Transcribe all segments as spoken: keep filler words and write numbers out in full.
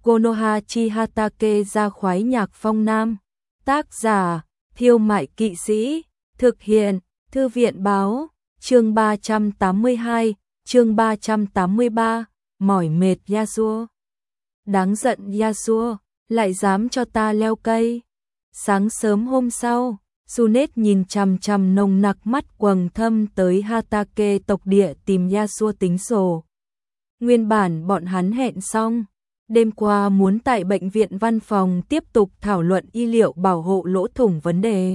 Konohachi Hatake ra khoái nhạc phong nam. Tác giả, Thiêu Mại Kỵ Sĩ. Thực hiện, Thư viện Báo. Chương ba trăm tám mươi hai, chương ba trăm tám mươi ba, mỏi mệt Yasuo. Đáng giận Yasuo, lại dám cho ta leo cây. Sáng sớm hôm sau, Sunet nhìn chằm chằm nồng nặc mắt quầng thâm tới Hatake tộc địa tìm Yasuo tính sổ. Nguyên bản bọn hắn hẹn xong, đêm qua muốn tại bệnh viện văn phòng tiếp tục thảo luận y liệu bảo hộ lỗ thủng vấn đề.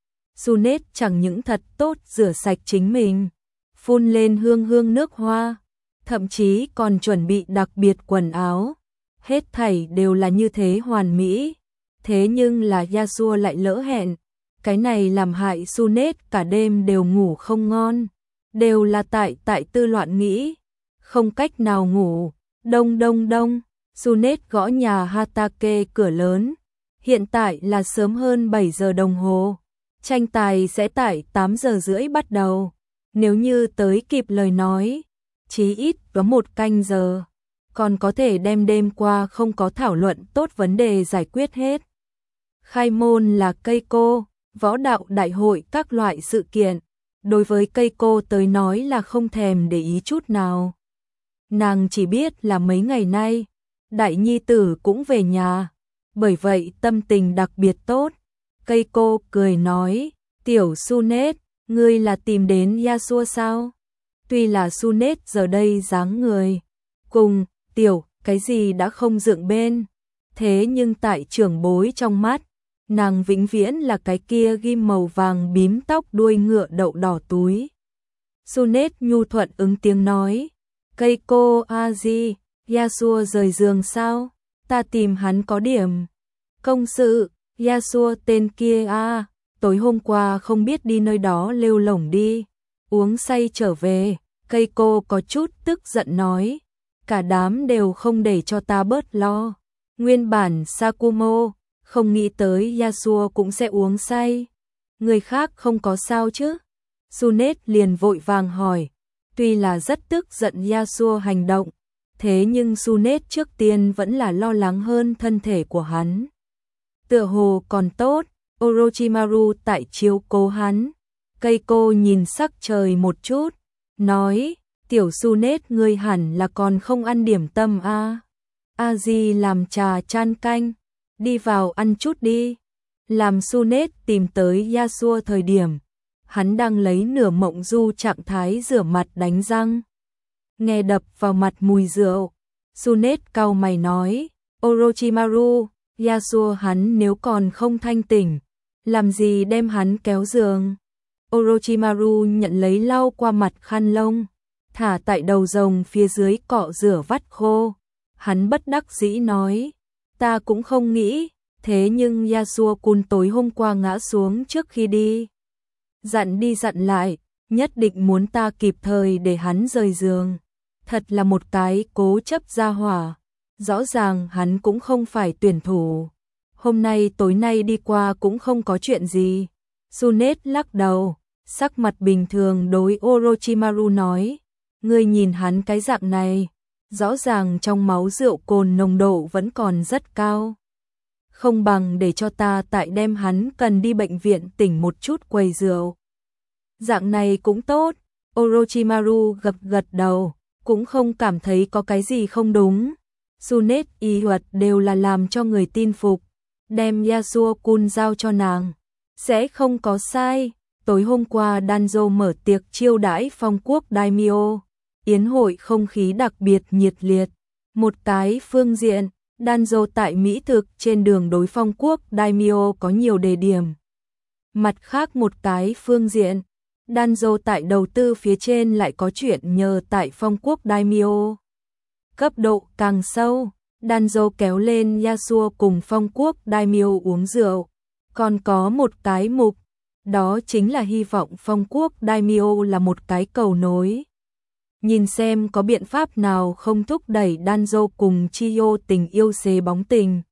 Sunet chẳng những thật tốt rửa sạch chính mình, phun lên hương hương nước hoa, thậm chí còn chuẩn bị đặc biệt quần áo. Hết thảy đều là như thế hoàn mỹ. Thế nhưng là Yasuo lại lỡ hẹn. Cái này làm hại Sunet cả đêm đều ngủ không ngon. Đều là tại tại tư loạn nghĩ. Không cách nào ngủ. Đông đông đông. Sunet gõ nhà Hatake cửa lớn. Hiện tại là sớm hơn bảy giờ đồng hồ. Tranh tài sẽ tại tám giờ rưỡi bắt đầu. Nếu như tới kịp lời nói, chí ít có một canh giờ, còn có thể đem đêm qua không có thảo luận tốt vấn đề giải quyết hết. Khai môn là Keiko, võ đạo đại hội các loại sự kiện. Đối với Keiko tới nói là không thèm để ý chút nào. Nàng chỉ biết là mấy ngày nay, đại nhi tử cũng về nhà, bởi vậy tâm tình đặc biệt tốt. Keiko cười nói, tiểu Sunet, ngươi là tìm đến Yasuo sao? Tuy là Sunet giờ đây dáng người cùng tiểu cái gì đã không dựng bên, thế nhưng tại trưởng bối trong mắt, nàng vĩnh viễn là cái kia ghim màu vàng bím tóc đuôi ngựa đậu đỏ túi. Sunet nhu thuận ứng tiếng nói, Keiko Aji, Yasuo rời giường sao? Ta tìm hắn có điểm công sự. Yasuo tên kia a, tối hôm qua không biết đi nơi đó lêu lổng đi, uống say trở về. Keiko có chút tức giận nói, cả đám đều không để cho ta bớt lo. Nguyên bản Sakumo, không nghĩ tới Yasuo cũng sẽ uống say. Người khác không có sao chứ? Sunet liền vội vàng hỏi, tuy là rất tức giận Yasuo hành động, thế nhưng Sunet trước tiên vẫn là lo lắng hơn thân thể của hắn. Tựa hồ còn tốt, Orochimaru tại chiếu cố hắn. Keiko nhìn sắc trời một chút, nói, tiểu Sunet ngươi hẳn là còn không ăn điểm tâm a. Aji làm trà chan canh, đi vào ăn chút đi. Làm Sunet tìm tới Yasuo thời điểm, hắn đang lấy nửa mộng du trạng thái rửa mặt đánh răng. Nghe đập vào mặt mùi rượu, Sunet cau mày nói, Orochimaru, Yasuo hắn nếu còn không thanh tỉnh, làm gì đem hắn kéo giường. Orochimaru nhận lấy lau qua mặt khăn lông, thả tại đầu rồng phía dưới cọ rửa vắt khô. Hắn bất đắc dĩ nói, ta cũng không nghĩ, thế nhưng Yasuo-kun tối hôm qua ngã xuống trước khi đi. Dặn đi dặn lại, nhất định muốn ta kịp thời để hắn rời giường. Thật là một cái cố chấp gia hỏa. Rõ ràng hắn cũng không phải tuyển thủ. Hôm nay tối nay đi qua cũng không có chuyện gì. Sunet lắc đầu, sắc mặt bình thường đối Orochimaru nói, ngươi nhìn hắn cái dạng này, rõ ràng trong máu rượu cồn nồng độ vẫn còn rất cao. Không bằng để cho ta tại đem hắn cần đi bệnh viện tỉnh một chút quầy rượu. Dạng này cũng tốt. Orochimaru gật gật đầu, cũng không cảm thấy có cái gì không đúng. Sunet y thuật đều là làm cho người tin phục, đem Yasuo-kun giao cho nàng, sẽ không có sai. Tối hôm qua Danzo mở tiệc chiêu đãi phong quốc Daimyo, yến hội không khí đặc biệt nhiệt liệt. Một cái phương diện, Danzo tại mỹ thực trên đường đối phong quốc Daimyo có nhiều đề điểm. Mặt khác một cái phương diện, Danzo tại đầu tư phía trên lại có chuyện nhờ tại phong quốc Daimyo. Cấp độ càng sâu, Danzo kéo lên Yasuo cùng phong quốc Daimyo uống rượu. Còn có một cái mục, đó chính là hy vọng phong quốc Daimyo là một cái cầu nối. Nhìn xem có biện pháp nào không thúc đẩy Danzo cùng Chiyo tình yêu xế bóng tình.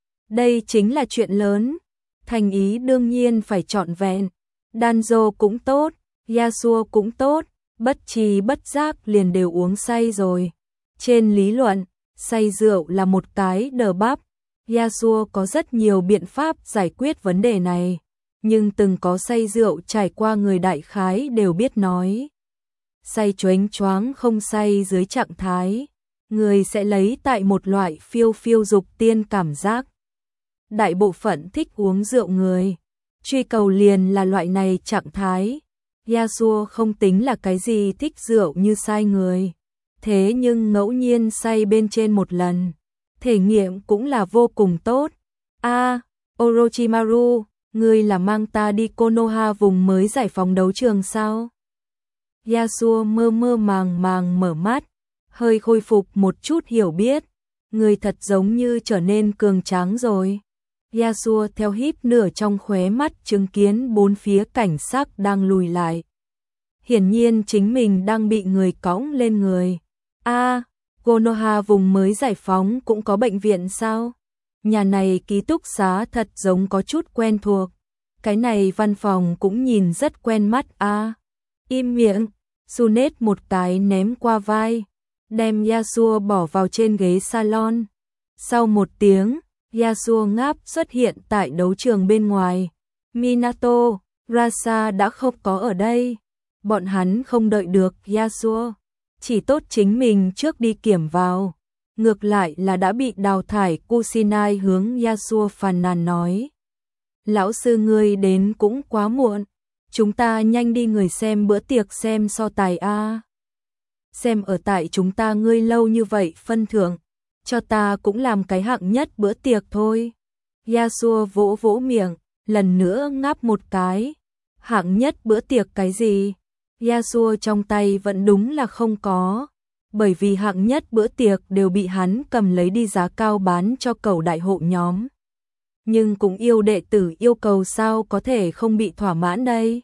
Đây chính là chuyện lớn, thành ý đương nhiên phải trọn vẹn. Danzo cũng tốt, Yasuo cũng tốt, bất tri bất giác liền đều uống say rồi. Trên lý luận, say rượu là một cái đờ bắp. Yasuo có rất nhiều biện pháp giải quyết vấn đề này, nhưng từng có say rượu trải qua người đại khái đều biết nói. Say choáng choáng không say dưới trạng thái, người sẽ lấy tại một loại phiêu phiêu dục tiên cảm giác. Đại bộ phận thích uống rượu người truy cầu liền là loại này trạng thái. Yasuo không tính là cái gì thích rượu như sai người, thế nhưng ngẫu nhiên say bên trên một lần, thể nghiệm cũng là vô cùng tốt. A, à, Orochimaru, ngươi là mang ta đi Konoha vùng mới giải phóng đấu trường sao? Yasuo mơ mơ màng màng mở mắt, hơi khôi phục một chút hiểu biết, người thật giống như trở nên cường tráng rồi. Yasuo theo híp nửa trong khóe mắt chứng kiến bốn phía cảnh sắc đang lùi lại. Hiển nhiên chính mình đang bị người cõng lên người. A, à, Konoha vùng mới giải phóng cũng có bệnh viện sao? Nhà này ký túc xá thật giống có chút quen thuộc. Cái này văn phòng cũng nhìn rất quen mắt a. À, im miệng, Sunet một cái ném qua vai, đem Yasuo bỏ vào trên ghế salon. Sau một tiếng, Yasuo ngáp xuất hiện tại đấu trường bên ngoài. Minato, Rasa đã không có ở đây. Bọn hắn không đợi được Yasuo, chỉ tốt chính mình trước đi kiểm vào. Ngược lại là đã bị đào thải. Kusinai hướng Yasuo phàn nàn nói. Lão sư ngươi đến cũng quá muộn, chúng ta nhanh đi người xem bữa tiệc xem so tài a. Xem ở tại chúng ta ngươi lâu như vậy phân thưởng, cho ta cũng làm cái hạng nhất bữa tiệc thôi. Yasuo vỗ vỗ miệng, lần nữa ngáp một cái. Hạng nhất bữa tiệc cái gì? Yasuo trong tay vẫn đúng là không có, bởi vì hạng nhất bữa tiệc đều bị hắn cầm lấy đi giá cao bán cho cầu đại hộ nhóm. Nhưng cũng yêu đệ tử yêu cầu sao có thể không bị thỏa mãn đây.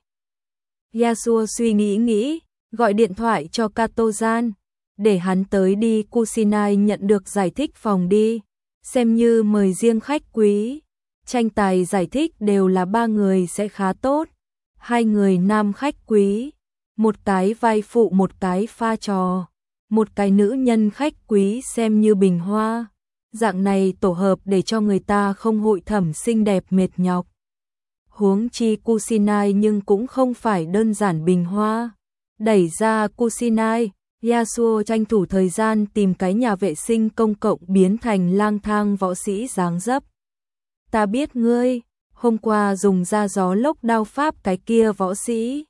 Yasuo suy nghĩ nghĩ, gọi điện thoại cho Katozan, để hắn tới đi. Kusinai nhận được giải thích phòng đi, xem như mời riêng khách quý. Tranh tài giải thích đều là ba người sẽ khá tốt, hai người nam khách quý, một cái vai phụ một cái pha trò, một cái nữ nhân khách quý xem như bình hoa. Dạng này tổ hợp để cho người ta không hội thẩm xinh đẹp mệt nhọc. Huống chi Kusinai nhưng cũng không phải đơn giản bình hoa. Đẩy ra Kusinai, Yasuo tranh thủ thời gian tìm cái nhà vệ sinh công cộng biến thành lang thang võ sĩ dáng dấp. Ta biết ngươi, hôm qua dùng ra gió lốc đao pháp cái kia võ sĩ.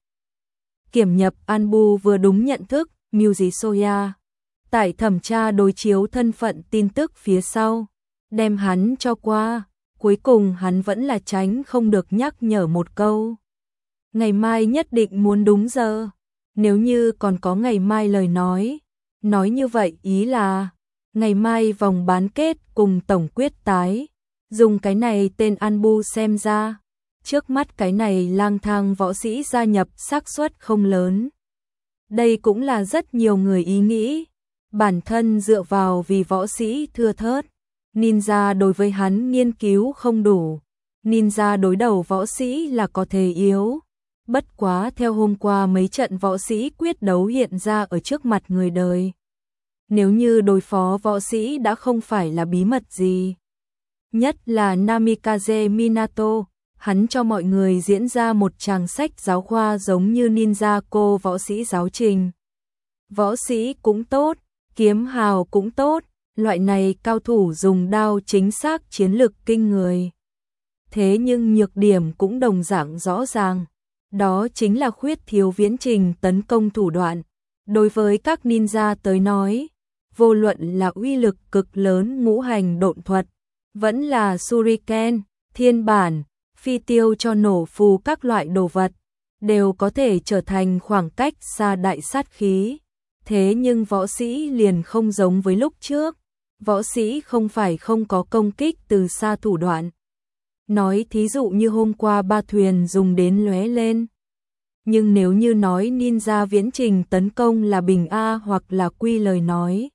Kiểm nhập Anbu vừa đúng nhận thức, Myuji Soya. Tại thẩm tra đối chiếu thân phận tin tức phía sau, đem hắn cho qua, cuối cùng hắn vẫn là tránh không được nhắc nhở một câu. Ngày mai nhất định muốn đúng giờ, nếu như còn có ngày mai lời nói, nói như vậy ý là, ngày mai vòng bán kết cùng tổng quyết tái, dùng cái này tên Anbu xem ra, trước mắt cái này lang thang võ sĩ gia nhập xác suất không lớn. Đây cũng là rất nhiều người ý nghĩ. Bản thân dựa vào vì võ sĩ thưa thớt, ninja đối với hắn nghiên cứu không đủ, ninja đối đầu võ sĩ là có thể yếu. Bất quá theo hôm qua mấy trận võ sĩ quyết đấu hiện ra ở trước mặt người đời. Nếu như đối phó võ sĩ đã không phải là bí mật gì. Nhất là Namikaze Minato, hắn cho mọi người diễn ra một tràng sách giáo khoa giống như ninja cô võ sĩ giáo trình. Võ sĩ cũng tốt, kiếm hào cũng tốt, loại này cao thủ dùng đao chính xác chiến lực kinh người. Thế nhưng nhược điểm cũng đồng dạng rõ ràng, đó chính là khuyết thiếu viễn trình tấn công thủ đoạn. Đối với các ninja tới nói, vô luận là uy lực cực lớn ngũ hành độn thuật, vẫn là shuriken, thiên bản, phi tiêu cho nổ phù các loại đồ vật, đều có thể trở thành khoảng cách xa đại sát khí. Thế nhưng võ sĩ liền không giống với lúc trước, võ sĩ không phải không có công kích từ xa thủ đoạn. Nói thí dụ như hôm qua ba thuyền dùng đến lóe lên. Nhưng nếu như nói ninja viễn trình tấn công là bình A hoặc là quy lời nói,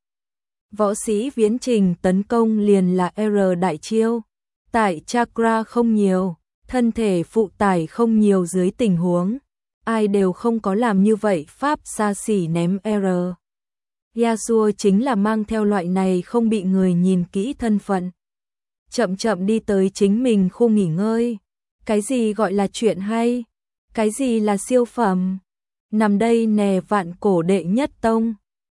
võ sĩ viễn trình tấn công liền là R đại chiêu. Tại chakra không nhiều, thân thể phụ tải không nhiều dưới tình huống, ai đều không có làm như vậy pháp xa xỉ ném R. Yasuo chính là mang theo loại này không bị người nhìn kỹ thân phận. Chậm chậm đi tới chính mình khu nghỉ ngơi. Cái gì gọi là chuyện hay? Cái gì là siêu phẩm? Nằm đây nè vạn cổ đệ nhất tông.